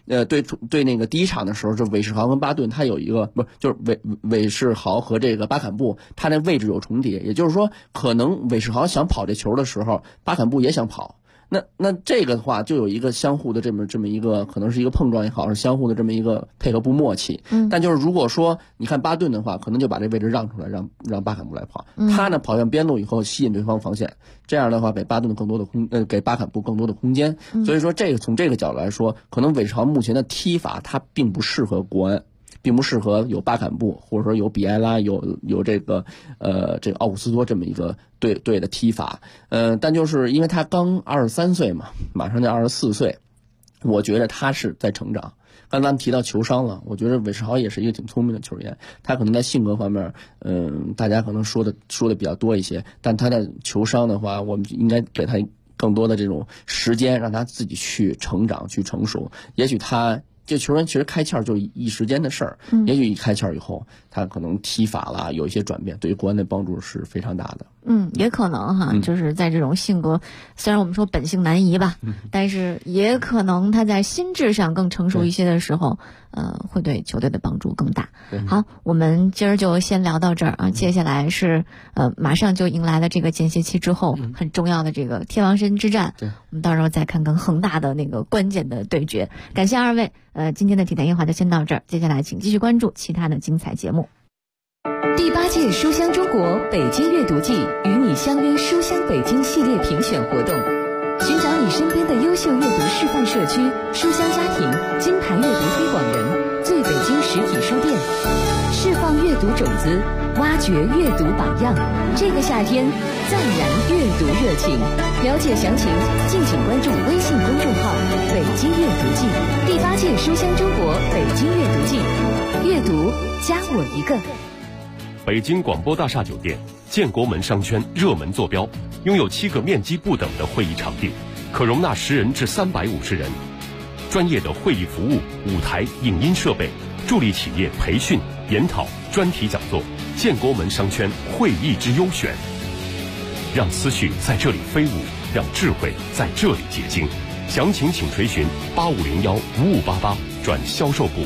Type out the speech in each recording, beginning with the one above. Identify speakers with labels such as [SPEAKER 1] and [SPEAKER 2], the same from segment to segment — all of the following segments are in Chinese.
[SPEAKER 1] 对那个第一场的时候，就韦世豪跟巴顿他有一个就是韦世豪和这个巴坎布他那位置有重叠，也就是说可能韦世豪想跑这球的时候，巴坎布也想跑。那这个的话就有一个相互的这么一个可能是一个碰撞也好，是相互的这么一个配合不默契。但就是如果说你看巴顿的话，可能就把这位置让出来，让巴坎布来跑。他呢跑向边路以后吸引对方防线，这样的话给巴顿更多的给巴坎布更多的空间。所以说从这个角度来说，可能韦世豪目前的踢法他并不适合国安。并不适合有巴坎布或者说有比埃拉有这个奥古斯托这么一个对的踢法，但就是因为他刚23岁嘛，马上就24岁，我觉得他是在成长。刚才咱们提到球商了，我觉得韦世豪也是一个挺聪明的球员，他可能在性格方面，大家可能说的比较多一些，但他的球商的话，我们应该给他更多的这种时间，让他自己去成长去成熟，也许这球员其实开窍就一时间的事儿，也许一开窍以后，他可能踢法啦有一些转变，对于国安的帮助是非常大的。
[SPEAKER 2] 也可能哈，就是在这种性格，虽然我们说本性难移吧，但是也可能他在心智上更成熟一些的时候，会对球队的帮助更大。好，我们今儿就先聊到这儿啊，接下来是马上就迎来了这个间歇期之后很重要的这个天王山之战，我们到时候再看跟恒大的那个关键的对决。感谢二位，今天的体坛夜话就先到这儿，接下来请继续关注其他的精彩节目。
[SPEAKER 3] 第8届书香中国北京阅读季与你相约书香北京系列评选活动，寻找你身边的优秀阅读示范社区、书香家庭、金牌阅读推广人、最北京实体书店，释放阅读种子，挖掘阅读榜样。这个夏天暂燃阅读热情，了解详情敬请关注微信公众号北京阅读季。第8届书香中国北京阅读季，阅读加我一个。
[SPEAKER 4] 北京广播大厦酒店建国门商圈热门坐标，拥有7个面积不等的会议场地，可容纳10人至350人。专业的会议服务、舞台、影音设备，助力企业培训、研讨、专题讲座。建国门商圈会议之优选，让思绪在这里飞舞，让智慧在这里结晶。详情请垂询8501-5588转销售部。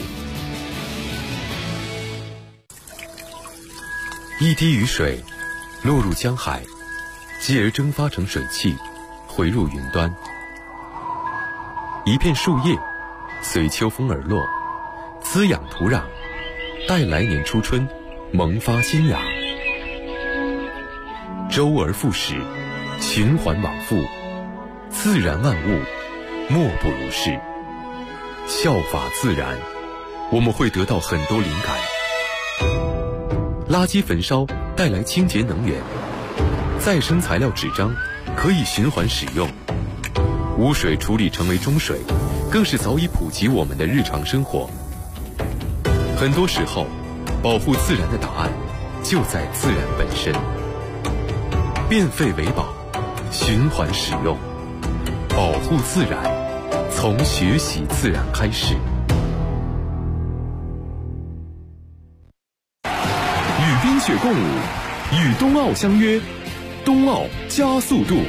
[SPEAKER 5] 一滴雨水落入江海，继而蒸发成水汽，回入云端。一片树叶随秋风而落，滋养土壤，待来年初春萌发新芽。周而复始，循环往复，自然万物莫不如是。效法自然，我们会得到很多灵感。垃圾焚烧带来清洁能源，再生材料纸张可以循环使用，污水处理成为中水，更是早已普及我们的日常生活。很多时候，保护自然的答案就在自然本身。变废为宝，循环使用，保护自然，从学习自然开始。
[SPEAKER 6] 与冰雪共舞，与冬奥相约，冬奥加速度。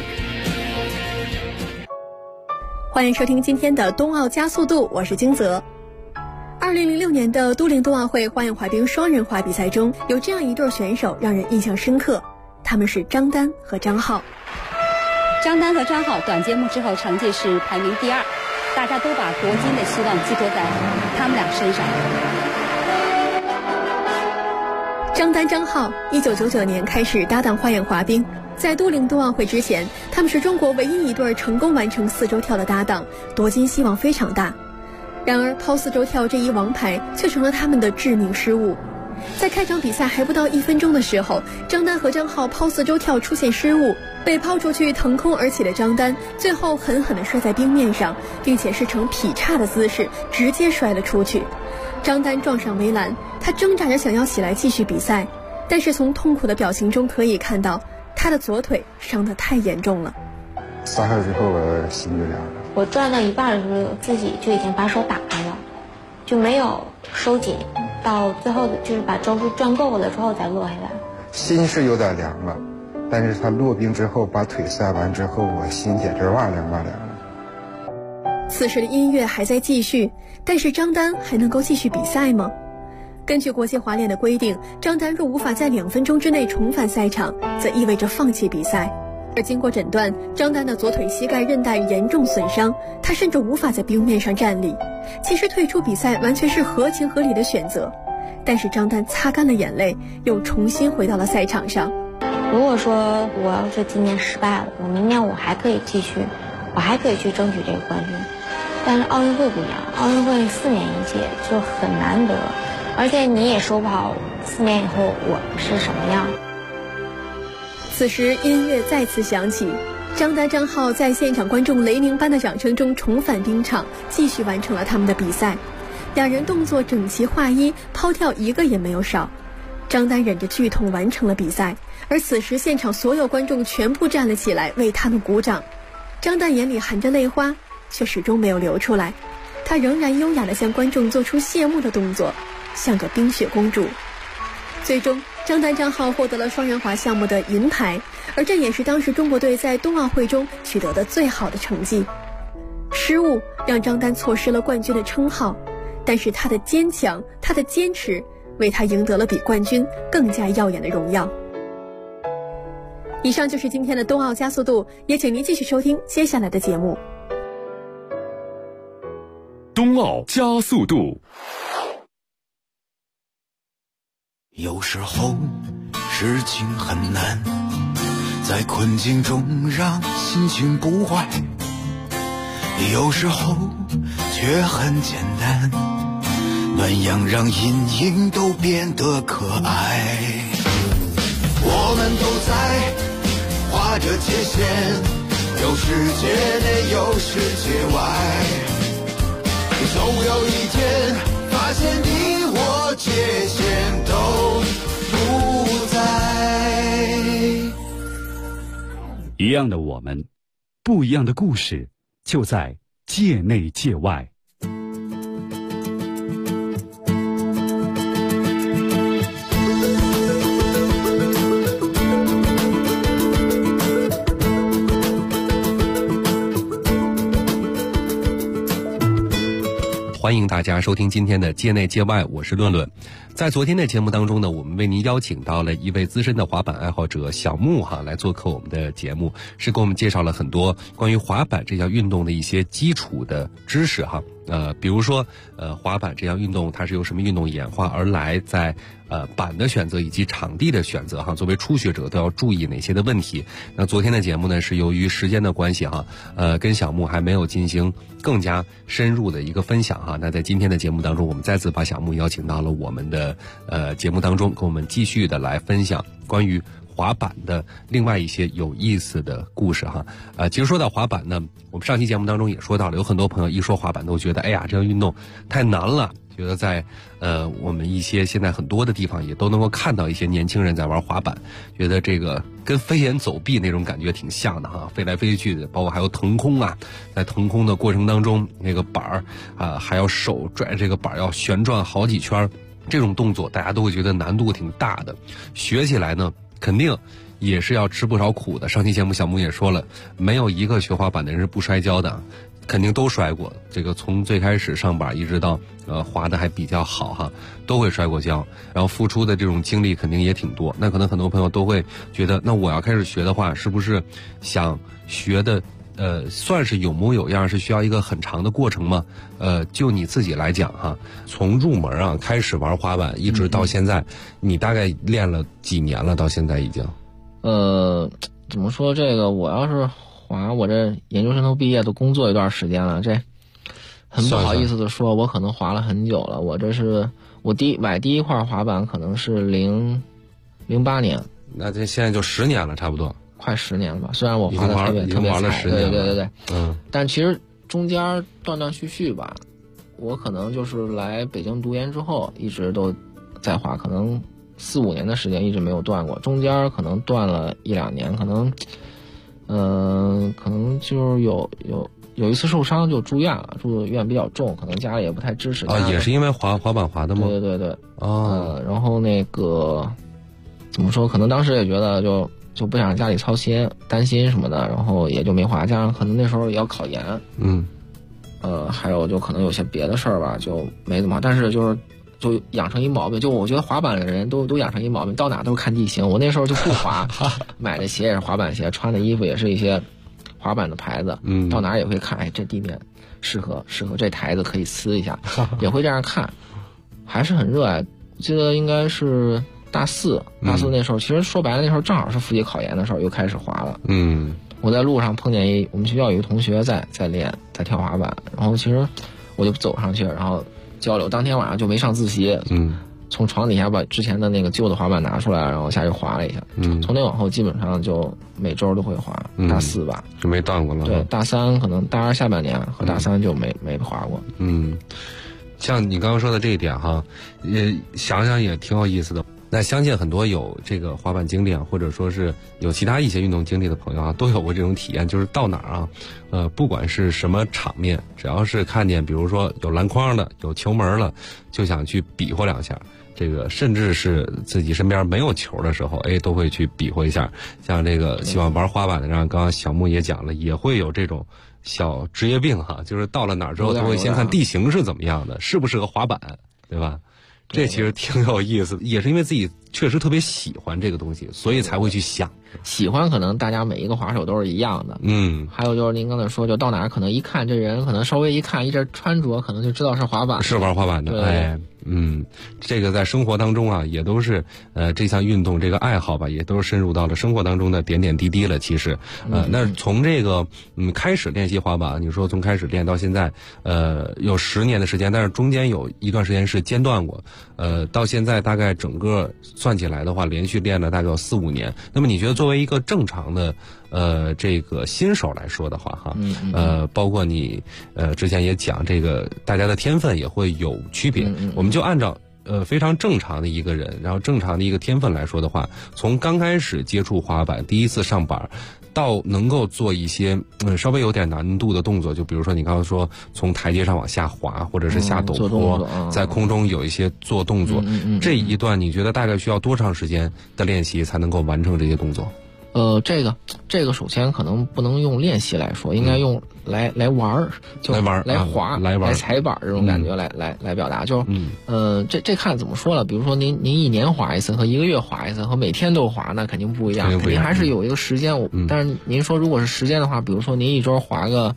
[SPEAKER 7] 欢迎收听今天的冬奥加速度，我是金泽。2006年的都灵冬奥会花样滑冰双人滑比赛中，有这样一对选手让人印象深刻，他们是张丹和张浩。
[SPEAKER 8] 张丹和张浩短节目之后成绩是排名第2，大家都把夺金的希望寄托在他们俩身上。
[SPEAKER 7] 张丹、张浩1999年开始搭档花样滑冰，在都灵冬奥会之前，他们是中国唯一一对成功完成4周跳的搭档，夺金希望非常大。然而抛4周跳这一王牌却成了他们的致命失误。在开场比赛还不到1分钟的时候，张丹和张浩抛4周跳出现失误，被抛出去腾空而起的张丹最后狠狠地摔在冰面上，并且是呈劈叉的姿势直接摔了出去。张丹撞上围栏，他挣扎着想要起来继续比赛，但是从痛苦的表情中可以看到他的左腿伤得太严重了。
[SPEAKER 9] 撒开之后我心就凉了。
[SPEAKER 10] 我转到一半的时候自己就已经把手打开了，就没有收紧，到最后就是把周数转够了之后再落下来。
[SPEAKER 9] 心是有点凉了，但是他落冰之后把腿塞完之后，我心简直哇凉哇凉了。
[SPEAKER 7] 此时的音乐还在继续，但是张丹还能够继续比赛吗？根据国际滑联的规定，张丹若无法在2分钟之内重返赛场，则意味着放弃比赛。而经过诊断，张丹的左腿膝盖韧带严重损伤，他甚至无法在冰面上站立。其实退出比赛完全是合情合理的选择，但是张丹擦干了眼泪，又重新回到了赛场上。
[SPEAKER 10] 如果说我要是今年失败了，我明年我还可以继续，我还可以去争取这个冠军。但是奥运会不一样，奥运会4年一届就很难得，而且你也说不好4年以后我是什么样。
[SPEAKER 7] 此时音乐再次响起，张丹张浩在现场观众雷鸣般的掌声中重返冰场，继续完成了他们的比赛。两人动作整齐划一，抛跳一个也没有少。张丹忍着剧痛完成了比赛，而此时现场所有观众全部站了起来为他们鼓掌。张丹眼里含着泪花，却始终没有流出来，他仍然优雅地向观众做出谢幕的动作，像个冰雪公主。最终张丹张浩获得了双人滑项目的银牌，而这也是当时中国队在冬奥会中取得的最好的成绩。失误让张丹错失了冠军的称号，但是他的坚强，他的坚持，为他赢得了比冠军更加耀眼的荣耀。以上就是今天的冬奥加速度，也请您继续收听接下来的节目。
[SPEAKER 6] 冬奥加速度。
[SPEAKER 11] 有时候事情很难，在困境中让心情不坏，有时候却很简单，暖阳让阴影都变得可爱。我们都在划着界限，有世界内有世界外，总有一天发现你我界限都不在。
[SPEAKER 12] 一样的我们，不一样的故事，就在界内界外。
[SPEAKER 13] 欢迎大家收听今天的界内界外，我是论论。在昨天的节目当中呢，我们为您邀请到了一位资深的滑板爱好者小木来做客我们的节目，是给我们介绍了很多关于滑板这项运动的一些基础的知识比如说滑板这项运动它是由什么运动演化而来，在板的选择以及场地的选择作为初学者都要注意哪些的问题。那昨天的节目呢，是由于时间的关系跟小木还没有进行更加深入的一个分享那在今天的节目当中，我们再次把小木邀请到了我们的节目当中，跟我们继续的来分享关于滑板的另外一些有意思的故事其实说到滑板呢，我们上期节目当中也说到了，有很多朋友一说滑板都觉得哎呀这项运动太难了，觉得在我们一些现在很多的地方也都能够看到一些年轻人在玩滑板，觉得这个跟飞檐走壁那种感觉挺像的飞来飞去的，包括还有腾空在腾空的过程当中那个板还要手拽这个板要旋转好几圈，这种动作大家都会觉得难度挺大的，学起来呢肯定也是要吃不少苦的。上期节目小木也说了，没有一个学滑板的人是不摔跤的，肯定都摔过，这个从最开始上板一直到滑的还比较好都会摔过跤，然后付出的这种精力肯定也挺多。那可能很多朋友都会觉得，那我要开始学的话，是不是想学的算是有模有样，是需要一个很长的过程吗？就你自己来讲从入门开始玩滑板一直到现在，你大概练了几年了？到现在已经
[SPEAKER 14] 怎么说，这个我要是滑，我这研究生都毕业都工作一段时间了，这很不好意思的说，我可能滑了很久了。我这是我买第一块滑板可能是08年，
[SPEAKER 13] 那这现在就10年了，差不多
[SPEAKER 14] 快10年了吧。虽然我滑的特别
[SPEAKER 13] 玩了10年了，
[SPEAKER 14] 对，但其实中间断断续续吧。我可能就是来北京读研之后一直都在滑，可能4、5年的时间一直没有断过，中间可能断了1、2年，可能就是有一次受伤就住院了，住院比较重，可能家里也不太支持。
[SPEAKER 13] 也是因为滑板滑的吗？
[SPEAKER 14] 对。然后那个怎么说？可能当时也觉得就不想让家里操心、担心什么的，然后也就没滑。加上可能那时候也要考研， 还有就可能有些别的事儿吧，就没怎么好，但是就养成一毛病，就我觉得滑板的人都养成一毛病，到哪都是看地形。我那时候就不滑，买的鞋也是滑板鞋，穿的衣服也是一些滑板的牌子，到哪也会看，哎，这地面适合这台子可以呲一下，也会这样看，还是很热爱。我记得应该是大四那时候，其实说白了那时候正好是复习考研的时候，又开始滑了。我在路上碰见我们学校有一个同学在跳滑板，然后其实我就走上去，然后交流。当天晚上就没上自习，从床底下把之前的那个旧的滑板拿出来，然后下去滑了一下。从那往后基本上就每周都会滑。大4吧
[SPEAKER 13] 就没当过了。
[SPEAKER 14] 对，大3可能大2下半年和大3就没滑过。
[SPEAKER 13] 像你刚刚说的这一点哈，想想也挺有意思的。那相信很多有这个滑板经历啊，或者说是有其他一些运动经历的朋友啊，都有过这种体验，就是到哪儿啊，不管是什么场面，只要是看见比如说有篮筐的、有球门了，就想去比划2下。这个甚至是自己身边没有球的时候，都会去比划一下。像这个喜欢玩滑板的，让刚刚小木也讲了，也会有这种小职业病哈，就是到了哪儿之后都会先看地形是怎么样的，适不适合滑板，对吧？这其实挺有意思的，也是因为自己确实特别喜欢这个东西，所以才会去想。
[SPEAKER 14] 喜欢可能大家每一个滑手都是一样的。还有就是您刚才说，就到哪儿可能一看这人，可能稍微一看一这穿着，可能就知道是滑板，
[SPEAKER 13] 是玩滑板的。
[SPEAKER 14] 对。
[SPEAKER 13] 这个在生活当中啊，也都是这项运动这个爱好吧，也都是深入到了生活当中的点点滴滴了。其实，那从这个开始练习滑板，你说从开始练到现在，有10年的时间，但是中间有一段时间是间断过，到现在大概整个算起来的话，连续练了大概有4、5年。那么你觉得作为一个正常的这个新手来说的话哈，包括你之前也讲这个大家的天分也会有区别，我们就按照非常正常的一个人，然后正常的一个天分来说的话，从刚开始接触滑板，第一次上板，到能够做一些稍微有点难度的动作，就比如说你刚刚说从台阶上往下滑，或者是下陡坡，在空中有一些做动作，这一段你觉得大概需要多长时间的练习才能够完成这些动作？
[SPEAKER 14] 这个首先可能不能用练习来说，应该用来玩儿，就来滑、来踩板这种感觉来表达。就这看怎么说了。比如说您1年滑一次和1个月滑一次和每天都滑，那肯定不一样。肯定还是有一个时间。但是您说如果是时间的话，比如说您1周滑个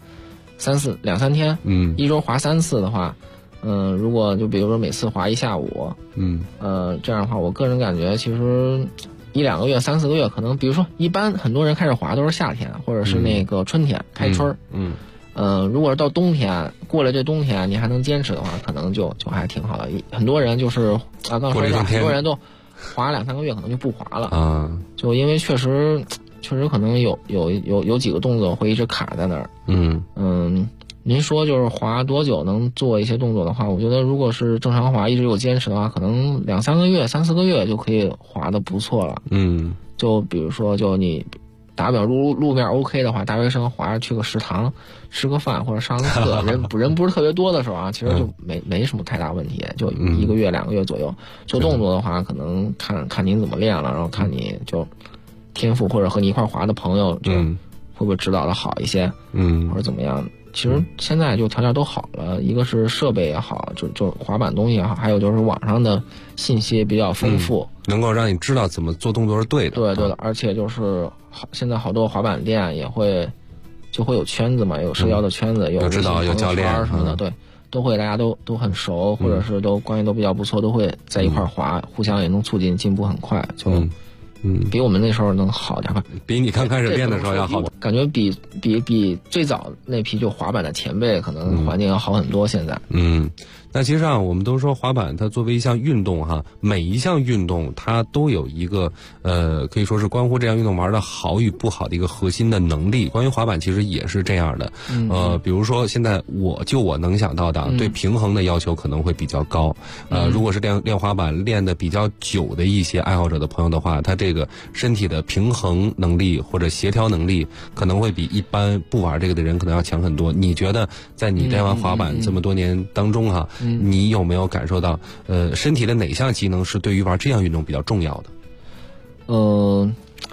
[SPEAKER 14] 2、3天，1周滑3次的话，如果就比如说每次滑1下午，这样的话，我个人感觉其实1、2个月、3、4个月，可能比如说一般很多人开始滑都是夏天或者是那个春天开春。如果是到冬天，过了这冬天你还能坚持的话，可能就还挺好的。很多人就是刚说的，很多人都滑2、3个月可能就不滑了就因为确实可能有几个动作会一直卡在那儿。您说就是滑多久能做一些动作的话，我觉得如果是正常滑一直有坚持的话，可能2、3个月、3、4个月就可以滑得不错了。就比如说就你打表路面 OK 的话，大学生滑着去个食堂吃个饭或者上个课，人不是特别多的时候啊，其实就没什么太大问题，就1个月、2个月左右。做动作的话，可能看您怎么练了，然后看你就天赋或者和你一块滑的朋友就会不会指导的好一些，或者怎么样。其实现在就条件都好了，一个是设备也好，就滑板东西也好，还有就是网上的信息比较丰富，
[SPEAKER 13] 能够让你知道怎么做动作是对的。
[SPEAKER 14] 对的，而且就是现在好多滑板店也就会有圈子嘛，有社交的圈子，有
[SPEAKER 13] 指导，有教练
[SPEAKER 14] 什么的，对，都会大家都很熟，或者是都关系都比较不错，都会在一块滑，互相也能促进进步很快，就比我们那时候能好点吧，
[SPEAKER 13] 比你刚开始练的时候要好。
[SPEAKER 14] 感觉比最早那批就滑板的前辈可能环境要好很多。现在，
[SPEAKER 13] 那其实啊，我们都说滑板它作为一项运动哈，每一项运动它都有一个可以说是关乎这项运动玩的好与不好的一个核心的能力。关于滑板其实也是这样的，比如说现在我能想到的，对平衡的要求可能会比较高。如果是练滑板练的比较久的一些爱好者的朋友的话，他这个身体的平衡能力或者协调能力可能会比一般不玩这个的人可能要强很多。你觉得在你练完滑板这么多年当中哈，你有没有感受到身体的哪项机能是对于玩这项运动比较重要的？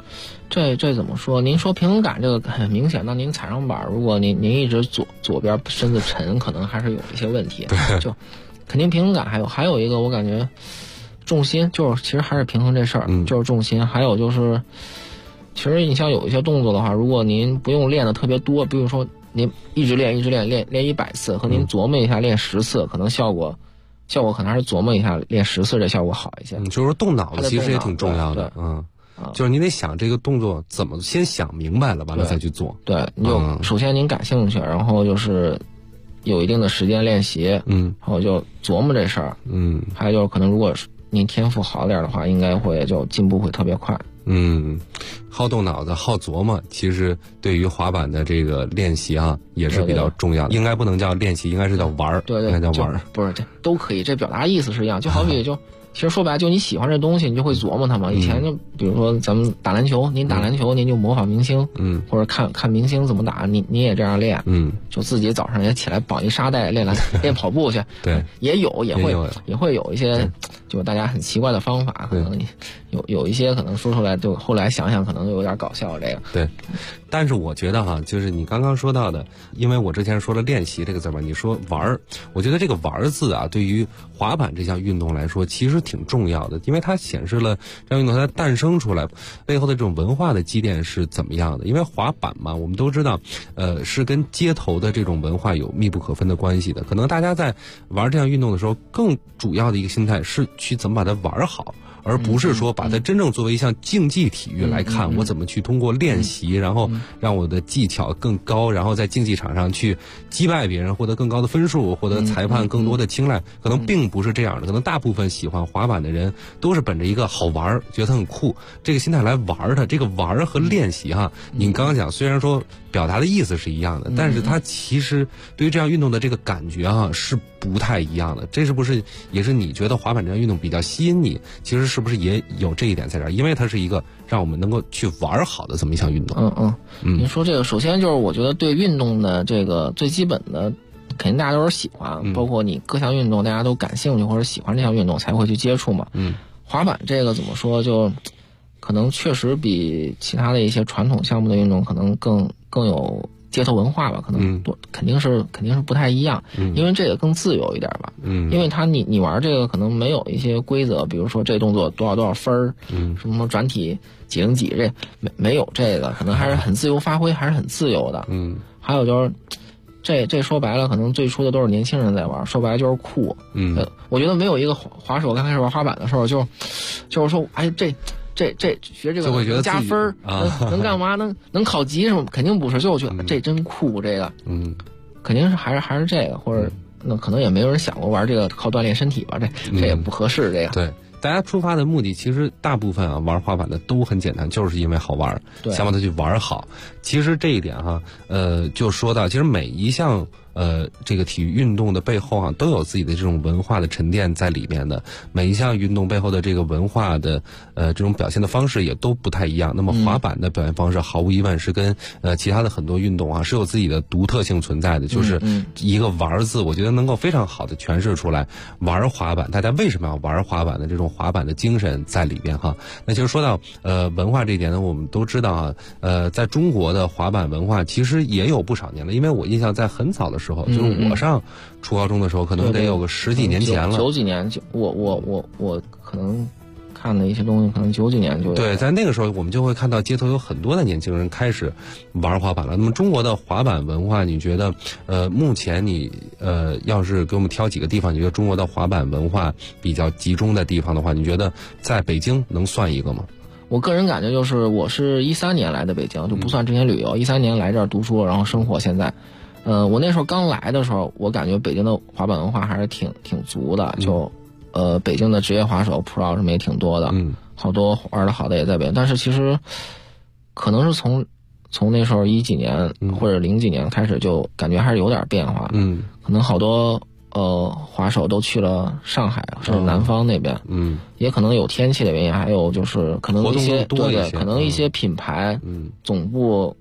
[SPEAKER 14] 这怎么说？您说平衡感这个很明显，当您踩上板，如果您一直左边身子沉，可能还是有一些问题。就肯定平衡感还有一个，我感觉重心就是其实还是平衡这事儿，就是重心。还有就是，其实你像有一些动作的话，如果您不用练的特别多，比如说您一直练100次，和您琢磨一下练10次，可能效果可能还是琢磨一下练10次这效果好一些。
[SPEAKER 13] 就是说动脑子其实也挺重要的，就是你得想这个动作怎么先想明白了，完了再去做。
[SPEAKER 14] 对，你就首先您感兴趣，然后就是有一定的时间练习，然后就琢磨这事儿，还有就是可能如果您天赋好点的话，应该会就进步会特别快。
[SPEAKER 13] 好动脑子，好琢磨，其实对于滑板的这个练习也是比较重要的。应该不能叫练习，应该是叫玩儿。
[SPEAKER 14] 对，
[SPEAKER 13] 应该叫玩儿。
[SPEAKER 14] 不是，这都可以，这表达意思是一样。就好比其实说白了，就你喜欢这东西，你就会琢磨它嘛。以前就比如说咱们打篮球，您打篮球，您就模仿明星，或者看明星怎么打，你也这样练，就自己早上也起来绑一沙袋练跑步去，
[SPEAKER 13] 对，
[SPEAKER 14] 也会有一些就大家很奇怪的方法，可能有一些可能说出来，就后来想想可能有点搞笑这个。
[SPEAKER 13] 对，但是我觉得就是你刚刚说到的，因为我之前说了练习这个字嘛，你说玩儿，我觉得这个玩儿字对于滑板这项运动来说其实挺重要的，因为它显示了这项运动它诞生出来背后的这种文化的积淀是怎么样的。因为滑板嘛，我们都知道是跟街头的这种文化有密不可分的关系的。可能大家在玩这项运动的时候，更主要的一个心态是去怎么把它玩好，而不是说把它真正作为一项竞技体育来看，我怎么去通过练习，然后让我的技巧更高，然后在竞技场上去击败别人，获得更高的分数，获得裁判更多的青睐，可能并不是这样的。可能大部分喜欢滑板的人都是本着一个好玩，觉得它很酷这个心态来玩它。这个玩和练习你刚刚讲虽然说表达的意思是一样的，但是它其实对于这项运动的这个感觉是不太一样的。这是不是也是你觉得滑板这项运动比较吸引你？其实是不是也有这一点在这儿？因为它是一个让我们能够去玩好的这么一项运动。
[SPEAKER 14] 您说这个，首先就是我觉得对运动的这个最基本的，肯定大家都是喜欢，包括你各项运动大家都感兴趣或者喜欢这项运动才会去接触嘛。滑板这个怎么说，就可能确实比其他的一些传统项目的运动可能更有街头文化吧，可能肯定是不太一样，因为这个更自由一点吧。因为你玩这个可能没有一些规则，比如说这动作多少分儿，什么转体几零几，这没有这个，可能还是很自由发挥，还是很自由的。还有就是这说白了，可能最初的都是年轻人在玩，说白了就是酷。我觉得没有一个滑手刚开始玩滑板的时候就是说，哎这学这个能加分能干嘛？能考级什么？肯定不是，就我觉得这真酷，这个肯定是还是这个，或者那可能也没有人想过玩这个靠锻炼身体吧，这也不合适这个。
[SPEAKER 13] 对。大家出发的目的其实大部分玩滑板的都很简单，就是因为好玩，想把它去玩好。其实这一点就说到其实每一项这个体育运动的背后都有自己的这种文化的沉淀在里面的。每一项运动背后的这个文化的这种表现的方式也都不太一样。那么滑板的表现方式毫无疑问是跟其他的很多运动是有自己的独特性存在的。就是一个玩字，我觉得能够非常好的诠释出来玩滑板，大家为什么要玩滑板的这种滑板的精神在里边那其实说到文化这一点呢，我们都知道在中国的滑板文化其实也有不少年了。因为我印象在很早的时候，就是我上初高中的时候，可能得有个10几年前了。
[SPEAKER 14] 90几年，我可能看的一些东西，可能90几年就有。
[SPEAKER 13] 对，在那个时候我们就会看到街头有很多的年轻人开始玩滑板了。那么中国的滑板文化，你觉得目前你要是给我们挑几个地方，你觉得中国的滑板文化比较集中的地方的话，你觉得在北京能算一个吗？
[SPEAKER 14] 我个人感觉就是我是13年来的北京，就不算之前旅游，13年来这儿读书，然后生活现在。我那时候刚来的时候，我感觉北京的滑板文化还是挺足的，就北京的职业滑手 Pro 什么也挺多的，好多玩的好的也在北京。但是其实可能是从那时候10几年或者0几年开始，就感觉还是有点变化。可能好多滑手都去了上海甚至南方那边，也可能有天气的原因，还有就是可能一些对可能一些品牌总部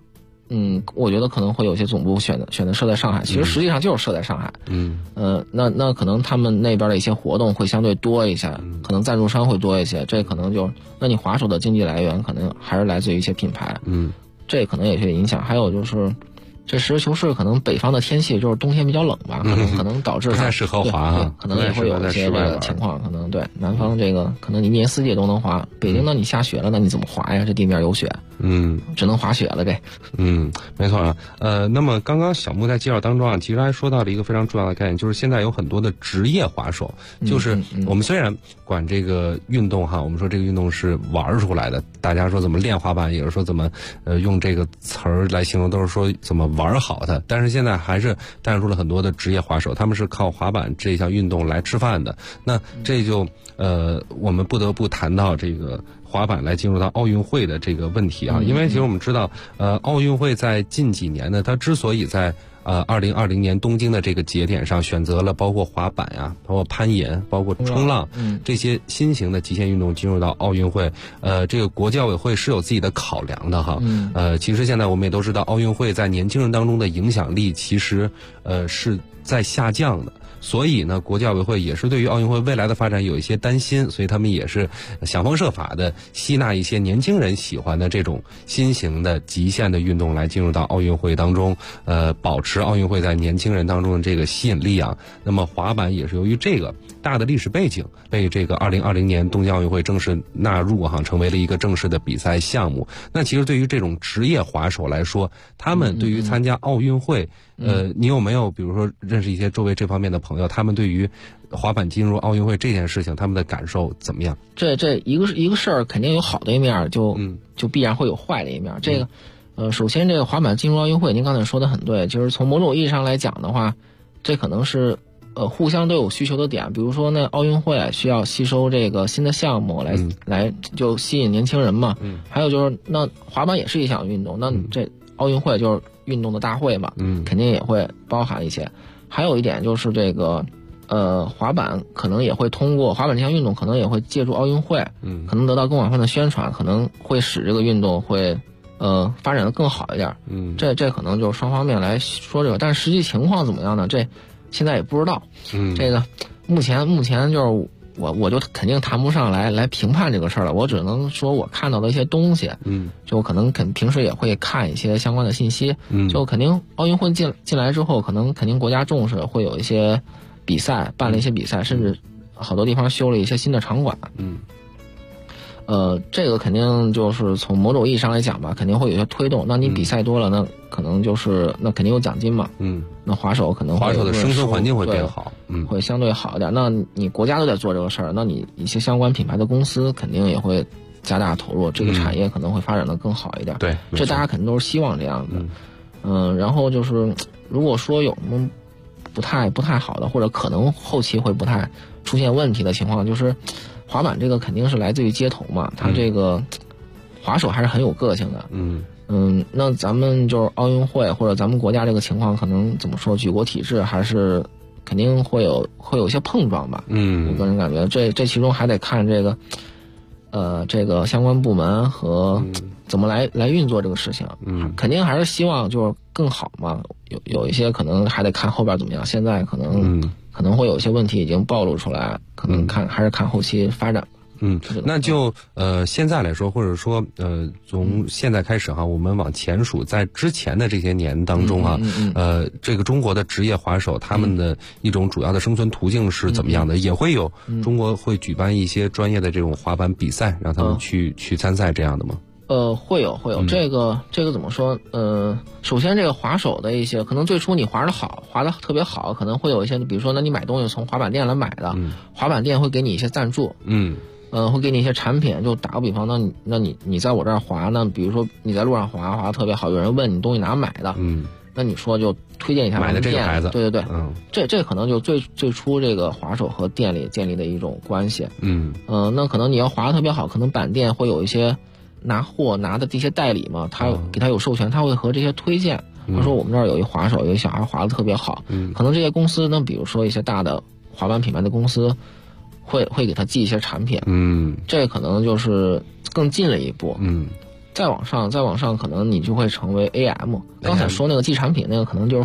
[SPEAKER 14] 我觉得可能会有些总部选择设在上海，其实实际上就是设在上海。那可能他们那边的一些活动会相对多一些，可能赞助商会多一些，这可能那你滑手的经济来源可能还是来自于一些品牌。这可能也是影响。还有就是这实事求是，可能北方的天气就是冬天比较冷吧，可能导致
[SPEAKER 13] 不太适合滑啊，
[SPEAKER 14] 可能也会有一些这个情况。可能对南方这个可能你一年四季都能滑，北京呢你下雪了，那你怎么滑呀？这地面有雪，只能滑雪了这。
[SPEAKER 13] 没错啊。那么刚刚小木在介绍当中啊，其实还说到了一个非常重要的概念，就是现在有很多的职业滑手，就是我们虽然管这个运动哈，我们说这个运动是玩出来的，大家说怎么练滑板，也是说怎么用这个词儿来形容，都是说怎么玩好的。但是现在还是诞生出了很多的职业滑手，他们是靠滑板这项运动来吃饭的。那这就我们不得不谈到这个滑板来进入到奥运会的这个问题啊，因为其实我们知道，奥运会在近几年呢，它之所以在2020年东京的这个节点上选择了包括滑板呀、包括攀岩、包括冲浪这些新型的极限运动进入到奥运会，这个国际奥委会是有自己的考量的哈。其实现在我们也都知道，奥运会在年轻人当中的影响力其实是在下降的。所以呢，国际奥委会也是对于奥运会未来的发展有一些担心，所以他们也是想方设法的吸纳一些年轻人喜欢的这种新型的极限的运动来进入到奥运会当中，保持奥运会在年轻人当中的这个吸引力啊。那么滑板也是由于这个大的历史背景，被这个2020年东京奥运会正式纳入成为了一个正式的比赛项目。那其实对于这种职业滑手来说，他们对于参加奥运会，你有没有比如说认识一些周围这方面的朋友，他们对于滑板进入奥运会这件事情，他们的感受怎么样？
[SPEAKER 14] 这一个事儿肯定有好的一面，就必然会有坏的一面。这个首先这个滑板进入奥运会，您刚才说的很对，就是从某种意义上来讲的话，这可能是互相都有需求的点。比如说呢，奥运会需要吸收这个新的项目来就吸引年轻人嘛。还有就是那滑板也是一项运动，那这奥运会就是运动的大会嘛，肯定也会包含一些。还有一点就是这个滑板可能也会通过滑板这项运动，可能也会借助奥运会，可能得到更广泛的宣传，可能会使这个运动会发展的更好一点。这可能就是双方面来说这个，但是实际情况怎么样呢？这现在也不知道。这个目前就是我就肯定谈不上来评判这个事儿了，我只能说我看到的一些东西，就可能平时也会看一些相关的信息，就肯定奥运会进来之后，肯定国家重视，会有一些比赛，办了一些比赛，甚至好多地方修了一些新的场馆。这个肯定就是从某种意义上来讲吧，肯定会有一些推动。那你比赛多了，那可能那肯定有奖金嘛。那滑手可能
[SPEAKER 13] 滑手的生存环境会变好，
[SPEAKER 14] 会相对好一点。那你国家都在做这个事儿，那你一些相关品牌的公司肯定也会加大投入，这个产业可能会发展的更好一点。
[SPEAKER 13] 对，
[SPEAKER 14] 这大家肯定都是希望这样的。然后就是如果说有什么不太好的，或者可能后期会不太出现问题的情况，就是滑板这个肯定是来自于街头嘛，它这个滑手还是很有个性的。那咱们就是奥运会或者咱们国家这个情况，可能怎么说，举国体制还是肯定会有一些碰撞吧。我个人感觉这其中还得看这个相关部门和怎么来运作这个事情。肯定还是希望就是更好嘛，有一些可能还得看后边怎么样。现在可能会有一些问题已经暴露出来，可能还是看后期发展。
[SPEAKER 13] 那就现在来说，或者说从现在开始哈，我们往前数，在之前的这些年当中啊，这个中国的职业滑手他们的一种主要的生存途径是怎么样的？也会有中国会举办一些专业的这种滑板比赛，让他们去参赛这样的吗？
[SPEAKER 14] 会有这个怎么说？首先这个滑手的一些，可能最初你滑得特别好，可能会有一些，比如说，那你买东西从滑板店来买的，滑板店会给你一些赞助，会给你一些产品。就打个比方，那你在我这儿滑呢，比如说你在路上滑得特别好，有人问你东西哪买的，那你说就推荐一下
[SPEAKER 13] 买的这个牌子，
[SPEAKER 14] 对，这可能就最初这个滑手和店里建立的一种关系。那可能你要滑得特别好，可能板店会有一些拿的这些代理嘛，他给他有授权，他会和这些推荐。他说我们这儿有一滑手，有一小孩滑得特别好，可能这些公司呢，比如说一些大的滑板品牌的公司，会给他寄一些产品。这可能就是更近了一步。 再往上可能你就会成为 AM。刚才说那个G产品那个可能就是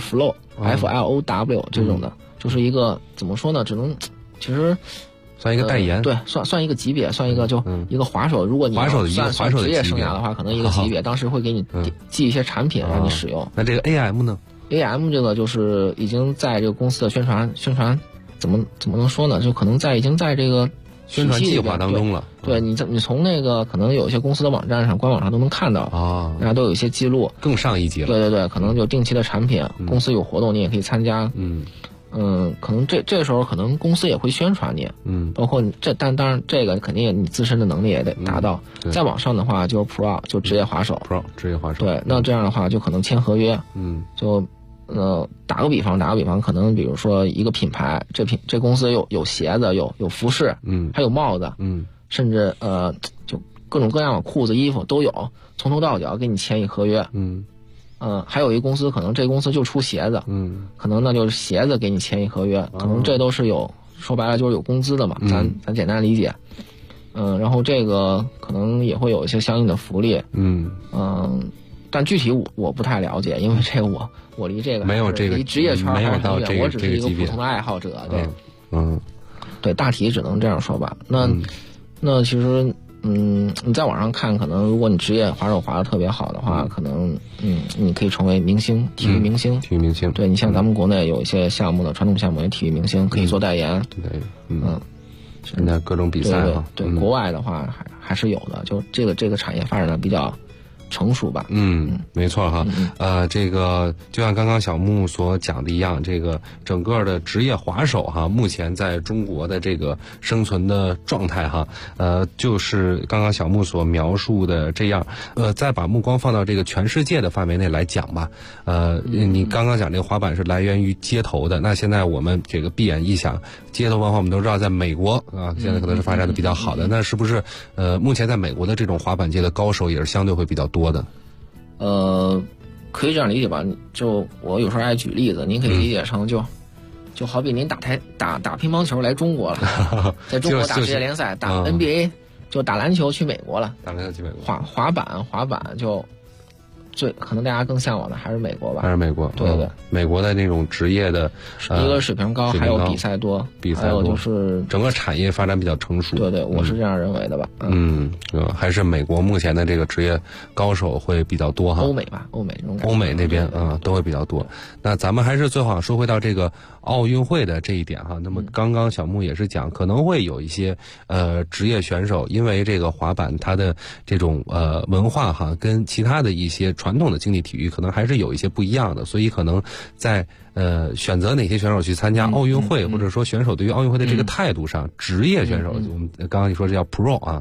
[SPEAKER 14] FLOW 这种的，就是一个怎么说呢？只能其实
[SPEAKER 13] 算一个代言，
[SPEAKER 14] 对，算一个级别，算一个就一个滑手。如果你算职业生涯的话，可能一个级别，当时会给你寄一些产品让你使用。
[SPEAKER 13] 那这个 AM 呢
[SPEAKER 14] ？AM 这个就是已经在这个公司的宣传，怎么能说呢？就可能已经在这个
[SPEAKER 13] 宣传计划当中了。
[SPEAKER 14] 对，你从那个可能有一些公司的网站上、官网上都能看到啊，大家都有一些记录。
[SPEAKER 13] 更上一级了。
[SPEAKER 14] 对，可能有定期的产品，公司有活动你也可以参加。可能这时候可能公司也会宣传你，包括但当然这个肯定你自身的能力也得达到。再往上的话就是 Pro， 就职业滑手。
[SPEAKER 13] Pro 职业滑手。
[SPEAKER 14] 对，那这样的话就可能签合约。就打个比方，可能比如说一个品牌，这公司有鞋子，有服饰，还有帽子，甚至就各种各样的裤子、衣服都有，从头到脚给你签一合约。还有一公司可能这公司就出鞋子，可能那就是鞋子给你签一合约，可能这都是说白了就是有工资的嘛，咱简单理解。然后这个可能也会有一些相应的福利，但具体我不太了解，因为这个我离这个
[SPEAKER 13] 没有这个
[SPEAKER 14] 离职业圈
[SPEAKER 13] 没有到这个，
[SPEAKER 14] 我只是一个普通的爱好者，对，对，大体只能这样说吧。那其实。你在网上看，可能如果你职业滑手滑得特别好的话，可能你可以成为明星，体育明星。
[SPEAKER 13] 体育明星。
[SPEAKER 14] 对，你像咱们国内有一些项目的传统项目的体育明星可以做代言。
[SPEAKER 13] 对，现在各种比赛哈。
[SPEAKER 14] 对，国外的话还是有的，就这个产业发展的比较成熟吧。
[SPEAKER 13] 没错哈。这个就像刚刚小木所讲的一样，这个整个的职业滑手哈，目前在中国的这个生存的状态哈，就是刚刚小木所描述的这样。再把目光放到这个全世界的范围内来讲吧。你刚刚讲这个滑板是来源于街头的，那现在我们这个闭眼一想，街头文化我们都知道，在美国啊，现在可能是发展的比较好的。那是不是目前在美国的这种滑板界的高手也是相对会比较多的？
[SPEAKER 14] 可以这样理解吧。就我有时候爱举例子，您可以理解成就好比您打乒乓球来中国了，在中国打职业联赛，打 NBA， 就打篮球去美国了。
[SPEAKER 13] 打篮球去美国。
[SPEAKER 14] 滑板就可能大家更向往的还是美国吧。
[SPEAKER 13] 还是美国。
[SPEAKER 14] 对，
[SPEAKER 13] 美国的那种职业的
[SPEAKER 14] 一个水平高，还有比赛多，还有就是
[SPEAKER 13] 整个产业发展比较成熟。
[SPEAKER 14] 对，我是这样认为的吧。
[SPEAKER 13] 还是美国目前的这个职业高手会比较多哈。
[SPEAKER 14] 欧美吧，欧美这种感觉。
[SPEAKER 13] 欧美那边都会比较多。那咱们还是最好说回到这个奥运会的这一点哈。那么刚刚小木也是讲，可能会有一些职业选手，因为这个滑板它的这种文化哈，跟其他的一些传统的竞技体育可能还是有一些不一样的，所以可能在选择哪些选手去参加奥运会，或者说选手对于奥运会的这个态度上，职业选手，我们刚刚你说这叫 Pro 啊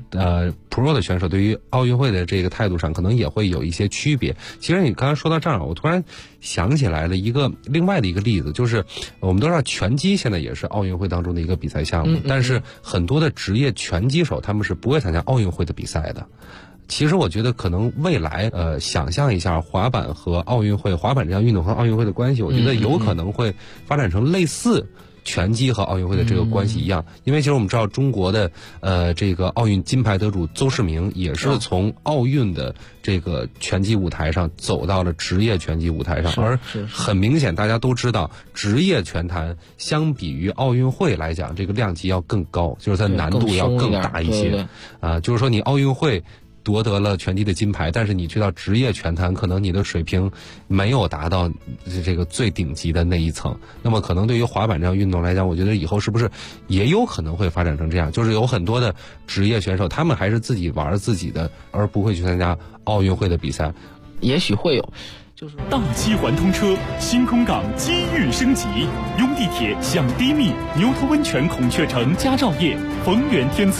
[SPEAKER 13] ，Pro 的选手对于奥运会的这个态度上，可能也会有一些区别。其实你刚才说到这儿，我突然想起来了另外的一个例子，就是我们都知道拳击现在也是奥运会当中的一个比赛项目，但是很多的职业拳击手他们是不会参加奥运会的比赛的。其实我觉得可能未来想象一下滑板和奥运会，滑板这项运动和奥运会的关系，我觉得有可能会发展成类似拳击和奥运会的这个关系一样。因为其实我们知道中国的这个奥运金牌得主邹市明也是从奥运的这个拳击舞台上走到了职业拳击舞台上，而很明显大家都知道，职业拳坛相比于奥运会来讲，这个量级要更高，就是它难度要更大一些。就是说你奥运会夺得了拳击的金牌，但是你去到职业拳坛，可能你的水平没有达到这个最顶级的那一层。那么可能对于滑板这样运动来讲，我觉得以后是不是也有可能会发展成这样，就是有很多的职业选手，他们还是自己玩自己的，而不会去参加奥运会的比赛。
[SPEAKER 14] 也许会有，就是
[SPEAKER 6] 大七环通车，新空港机遇升级，用地铁享低密，牛头温泉孔雀城佳兆业，逢源天赐。